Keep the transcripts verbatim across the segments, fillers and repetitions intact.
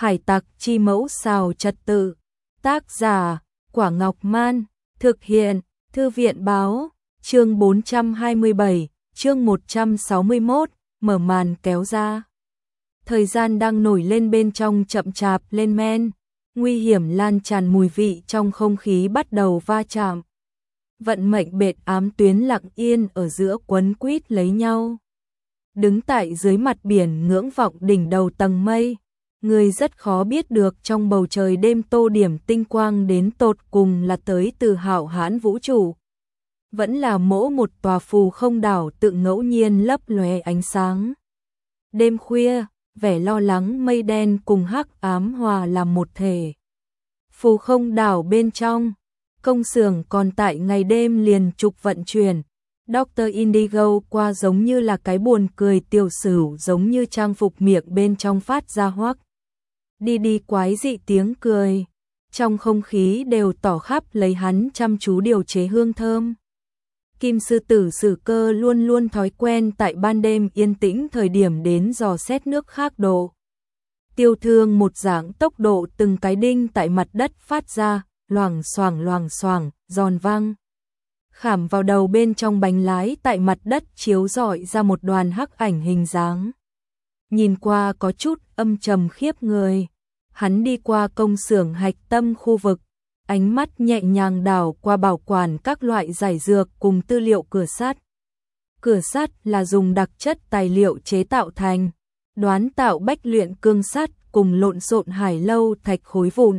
Hải tặc chi mẫu xào trật tự. Tác giả, Quả Ngọc Man. Thực hiện, Thư viện báo. Chương bốn trăm hai mươi bảy, chương một trăm sáu mươi mốt, mở màn kéo ra. Thời gian đang nổi lên bên trong chậm chạp lên men. Nguy hiểm lan tràn, mùi vị trong không khí bắt đầu va chạm. Vận mệnh bệt ám tuyến lặng yên ở giữa quấn quýt lấy nhau. Đứng tại dưới mặt biển ngưỡng vọng đỉnh đầu tầng mây, người rất khó biết được trong bầu trời đêm tô điểm tinh quang đến tột cùng là tới từ hạo hãn vũ trụ, vẫn là mỗi một tòa phù không đảo tự ngẫu nhiên lấp lóe ánh sáng. Đêm khuya, vẻ lo lắng mây đen cùng hắc ám hòa làm một thể. Phù không đảo bên trong, công xưởng còn tại ngày đêm liền trục vận chuyển. Doctor Indigo qua giống như là cái buồn cười tiểu sử, giống như trang phục miệng bên trong phát ra hoắc đi đi quái dị tiếng cười. Trong không khí đều tỏ khắp lấy hắn chăm chú điều chế hương thơm. Kim sư tử Sử Cơ luôn luôn thói quen tại ban đêm yên tĩnh thời điểm đến dò xét nước khác độ. Tiêu thương một dạng tốc độ từng cái đinh tại mặt đất phát ra, loảng xoảng loảng xoảng, giòn vang. Khảm vào đầu bên trong bánh lái tại mặt đất chiếu rọi ra một đoàn hắc ảnh hình dáng. Nhìn qua có chút âm trầm khiếp người. Hắn đi qua công xưởng hạch tâm khu vực, ánh mắt nhẹ nhàng đảo qua bảo quản các loại giải dược cùng tư liệu cửa sắt. Cửa sắt là dùng đặc chất tài liệu chế tạo thành, đoán tạo bách luyện cương sắt cùng lộn xộn hải lâu thạch khối vụn.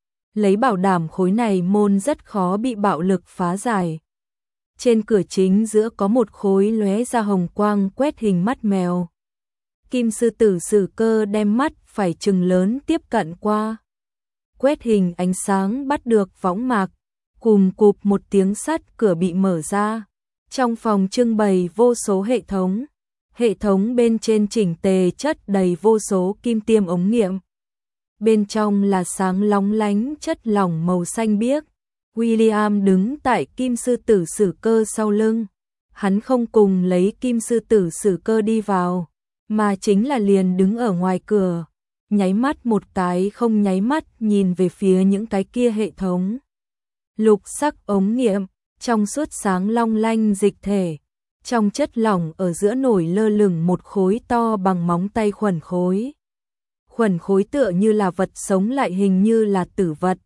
Lấy bảo đảm khối này môn rất khó bị bạo lực phá giải. Trên cửa chính giữa có một khối lóe ra hồng quang quét hình mắt mèo. Kim sư tử Sử Cơ đem mắt phải chừng lớn tiếp cận qua. Quét hình ánh sáng bắt được võng mạc, cùm cụp một tiếng sắt cửa bị mở ra. Trong phòng trưng bày vô số hệ thống. Hệ thống bên trên chỉnh tề chất đầy vô số kim tiêm ống nghiệm. Bên trong là sáng lóng lánh chất lỏng màu xanh biếc. William đứng tại Kim sư tử Sử Cơ sau lưng. Hắn không cùng lấy Kim sư tử Sử Cơ đi vào, mà chính là liền đứng ở ngoài cửa, nháy mắt một cái không nháy mắt nhìn về phía những cái kia hệ thống. Lục sắc ống nghiệm, trong suốt sáng long lanh dịch thể, trong chất lỏng ở giữa nổi lơ lửng một khối to bằng móng tay khuẩn khối. Khuẩn khối tựa như là vật sống lại hình như là tử vật.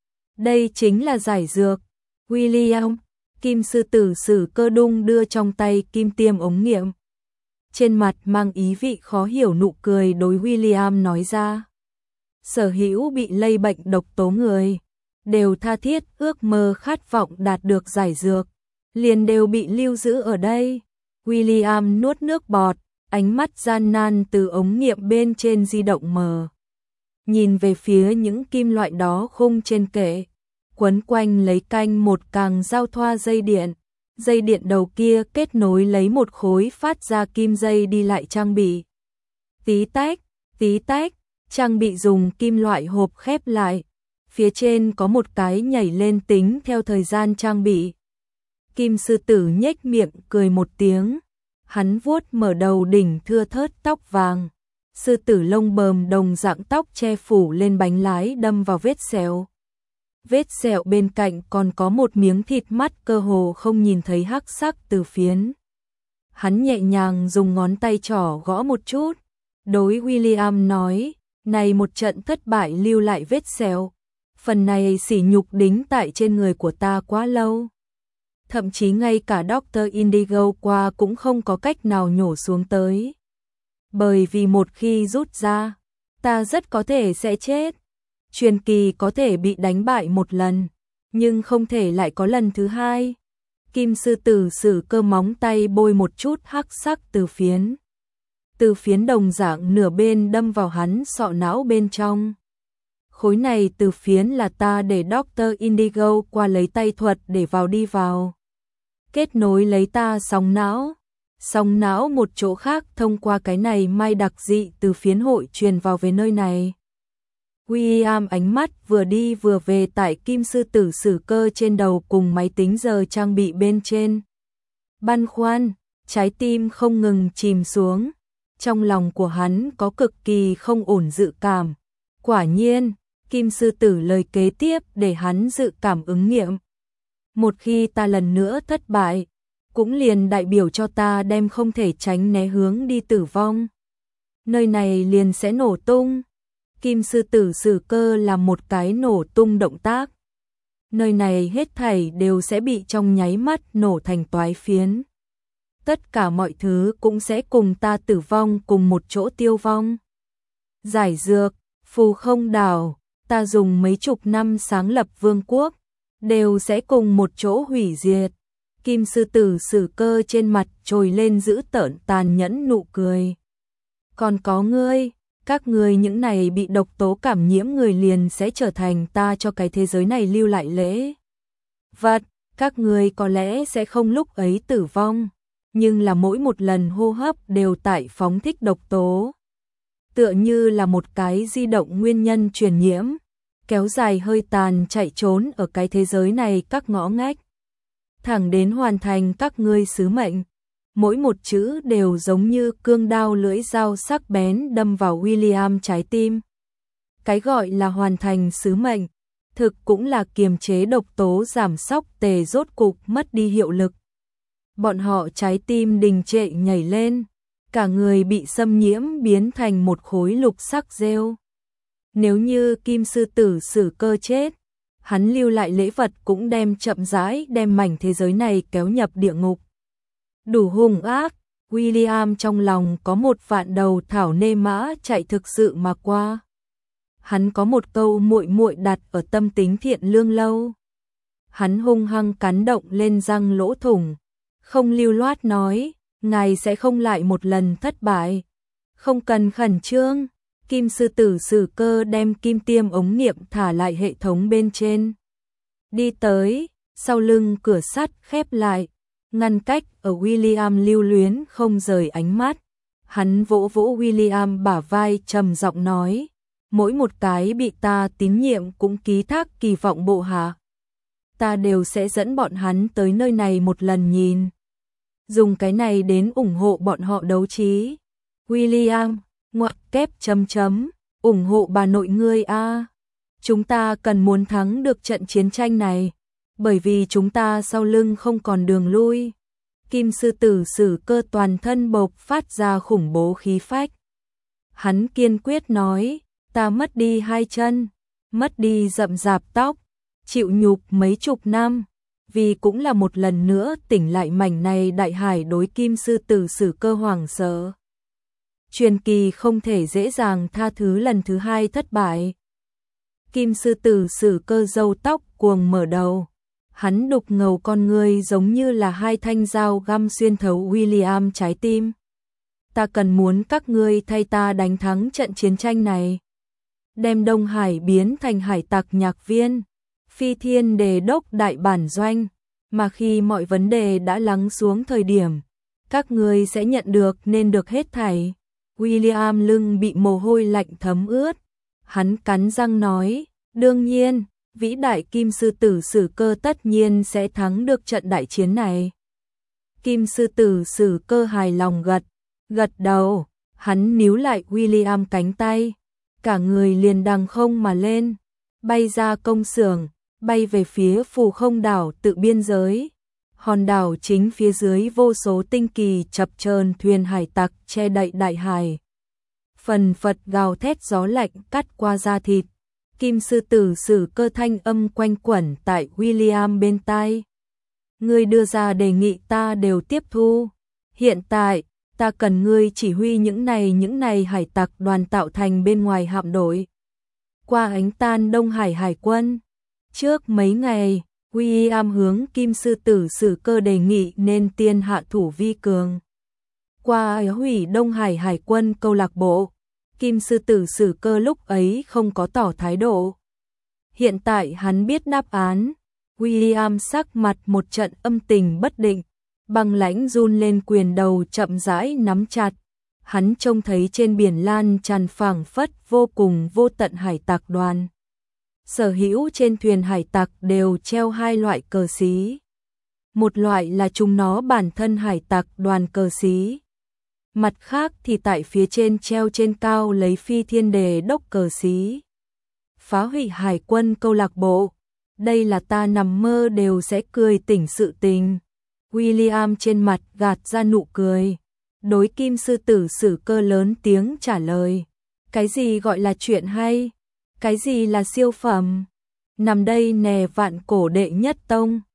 Đây chính là giải dược. William, Kim sư tử Sử Cơ đung đưa trong tay kim tiêm ống nghiệm. Trên mặt mang ý vị khó hiểu nụ cười đối William nói ra. Sở hữu bị lây bệnh độc tố người, đều tha thiết ước mơ khát vọng đạt được giải dược, liền đều bị lưu giữ ở đây. William nuốt nước bọt, ánh mắt gian nan từ ống nghiệm bên trên di động mờ. Nhìn về phía những kim loại đó khung trên kệ, quấn quanh lấy canh một càng giao thoa dây điện. Dây điện đầu kia kết nối lấy một khối phát ra kim dây đi lại trang bị. Tí tách, tí tách, trang bị dùng kim loại hộp khép lại. Phía trên có một cái nhảy lên tính theo thời gian trang bị. Kim sư tử nhếch miệng cười một tiếng. Hắn vuốt mở đầu đỉnh thưa thớt tóc vàng. Sư tử lông bờm đồng dạng tóc che phủ lên bánh lái đâm vào vết sẹo. Vết sẹo bên cạnh còn có một miếng thịt mắt cơ hồ không nhìn thấy hắc sắc từ phiến. Hắn nhẹ nhàng dùng ngón tay trỏ gõ một chút. Đối William nói, này một trận thất bại lưu lại vết sẹo. Phần này sỉ nhục đính tại trên người của ta quá lâu. Thậm chí ngay cả Doctor Indigo qua cũng không có cách nào nhổ xuống tới. Bởi vì một khi rút ra, ta rất có thể sẽ chết. Truyền kỳ có thể bị đánh bại một lần, nhưng không thể lại có lần thứ hai. Kim sư tử Sử Cơ móng tay bôi một chút hắc sắc từ phiến. Từ phiến đồng dạng nửa bên đâm vào hắn sọ não bên trong. Khối này từ phiến là ta để Doctor Indigo qua lấy tay thuật để vào đi vào. Kết nối lấy ta sóng não. Sóng não một chỗ khác thông qua cái này may đặc dị từ phiến hội truyền vào về nơi này. William ánh mắt vừa đi vừa về tại Kim sư tử Sử Cơ trên đầu cùng máy tính giờ trang bị bên trên. Băn khoăn, trái tim không ngừng chìm xuống. Trong lòng của hắn có cực kỳ không ổn dự cảm. Quả nhiên, Kim sư tử lời kế tiếp để hắn dự cảm ứng nghiệm. Một khi ta lần nữa thất bại, cũng liền đại biểu cho ta đem không thể tránh né hướng đi tử vong. Nơi này liền sẽ nổ tung. Kim sư tử sử cơ làm một cái nổ tung động tác. Nơi này hết thảy đều sẽ bị trong nháy mắt nổ thành toái phiến. Tất cả mọi thứ cũng sẽ cùng ta tử vong cùng một chỗ tiêu vong. Giải dược, phù không đảo, ta dùng mấy chục năm sáng lập vương quốc, đều sẽ cùng một chỗ hủy diệt. Kim sư tử sử cơ trên mặt trồi lên giữ tợn tàn nhẫn nụ cười. Còn có ngươi, các ngươi những này bị độc tố cảm nhiễm người liền sẽ trở thành ta cho cái thế giới này lưu lại lễ vật. Các ngươi có lẽ sẽ không lúc ấy tử vong, nhưng là mỗi một lần hô hấp đều tại phóng thích độc tố. Tựa như là một cái di động nguyên nhân truyền nhiễm, kéo dài hơi tàn chạy trốn ở cái thế giới này các ngõ ngách. Thẳng đến hoàn thành các ngươi sứ mệnh. Mỗi một chữ đều giống như cương đao lưỡi dao sắc bén đâm vào William trái tim. Cái gọi là hoàn thành sứ mệnh, thực cũng là kiềm chế độc tố giảm sóc tề rốt cục mất đi hiệu lực. Bọn họ trái tim đình trệ nhảy lên, cả người bị xâm nhiễm biến thành một khối lục sắc rêu. Nếu như Kim sư tử sử cơ chết, hắn lưu lại lễ vật cũng đem chậm rãi đem mảnh thế giới này kéo nhập địa ngục. Đủ hung ác, William trong lòng có một vạn đầu thảo nê mã chạy thực sự mà qua. Hắn có một câu muội muội đặt ở tâm tính thiện lương lâu. Hắn hung hăng cắn động lên răng lỗ thủng, không lưu loát nói, ngài sẽ không lại một lần thất bại. Không cần khẩn trương. Kim sư tử sử cơ đem kim tiêm ống nghiệm thả lại hệ thống bên trên. Đi tới, sau lưng cửa sắt khép lại, ngăn cách ở William lưu luyến không rời ánh mắt. Hắn vỗ vỗ William bả vai trầm giọng nói, mỗi một cái bị ta tín nhiệm cũng ký thác kỳ vọng bộ hạ. Ta đều sẽ dẫn bọn hắn tới nơi này một lần nhìn. Dùng cái này đến ủng hộ bọn họ đấu trí. William, ngoặc kép chấm chấm, ủng hộ bà nội ngươi a. Chúng ta cần muốn thắng được trận chiến tranh này, bởi vì chúng ta sau lưng không còn đường lui. Kim sư tử sử cơ toàn thân bộc phát ra khủng bố khí phách. Hắn kiên quyết nói, ta mất đi hai chân, mất đi rậm rạp tóc, chịu nhục mấy chục năm, vì cũng là một lần nữa tỉnh lại mảnh này đại hải đối Kim sư tử sử cơ hoảng sợ. Truyền kỳ không thể dễ dàng tha thứ lần thứ hai thất bại. Kim sư tử sử cơ râu tóc cuồng mở đầu. Hắn đục ngầu con người giống như là hai thanh dao găm xuyên thấu William trái tim. Ta cần muốn các ngươi thay ta đánh thắng trận chiến tranh này. Đem Đông Hải biến thành hải tặc nhạc viên, phi thiên đề đốc đại bản doanh. Mà khi mọi vấn đề đã lắng xuống thời điểm, các ngươi sẽ nhận được nên được hết thảy. William lưng bị mồ hôi lạnh thấm ướt. Hắn cắn răng nói, đương nhiên, vĩ đại Kim sư tử sử cơ tất nhiên sẽ thắng được trận đại chiến này. Kim sư tử sử cơ hài lòng gật, gật đầu, hắn níu lại William cánh tay, cả người liền đằng không mà lên, bay ra công xưởng, bay về phía phù không đảo tự biên giới. Hòn đảo chính phía dưới vô số tinh kỳ chập chờn thuyền hải tặc che đậy đại hải. Phần phật gào thét gió lạnh cắt qua da thịt. Kim sư tử sử cơ thanh âm quanh quẩn tại William bên tai. Ngươi đưa ra đề nghị ta đều tiếp thu. Hiện tại, ta cần ngươi chỉ huy những này những này hải tặc đoàn tạo thành bên ngoài hạm đội. Qua ánh tan Đông Hải hải quân. Trước mấy ngày, William hướng Kim sư tử sử cơ đề nghị nên tiên hạ thủ vi cường. Qua hủy Đông Hải hải quân câu lạc bộ, Kim sư tử sử cơ lúc ấy không có tỏ thái độ. Hiện tại hắn biết đáp án. William sắc mặt một trận âm tình bất định, băng lãnh run lên quyền đầu chậm rãi nắm chặt. Hắn trông thấy trên biển lan tràn phảng phất vô cùng vô tận hải tặc đoàn. Sở hữu trên thuyền hải tặc đều treo hai loại cờ xí. Một loại là chúng nó bản thân hải tặc đoàn cờ xí. Mặt khác thì tại phía trên treo trên cao lấy phi thiên đề đốc cờ xí. phá hủy hải quân câu lạc bộ. Đây là ta nằm mơ đều sẽ cười tỉnh sự tình. William trên mặt gạt ra nụ cười. Đối kim sư tử Sử Cơ lớn tiếng trả lời. Cái gì gọi là chuyện hay? Cái gì là siêu phẩm? Nằm đây nè vạn cổ đệ nhất tông.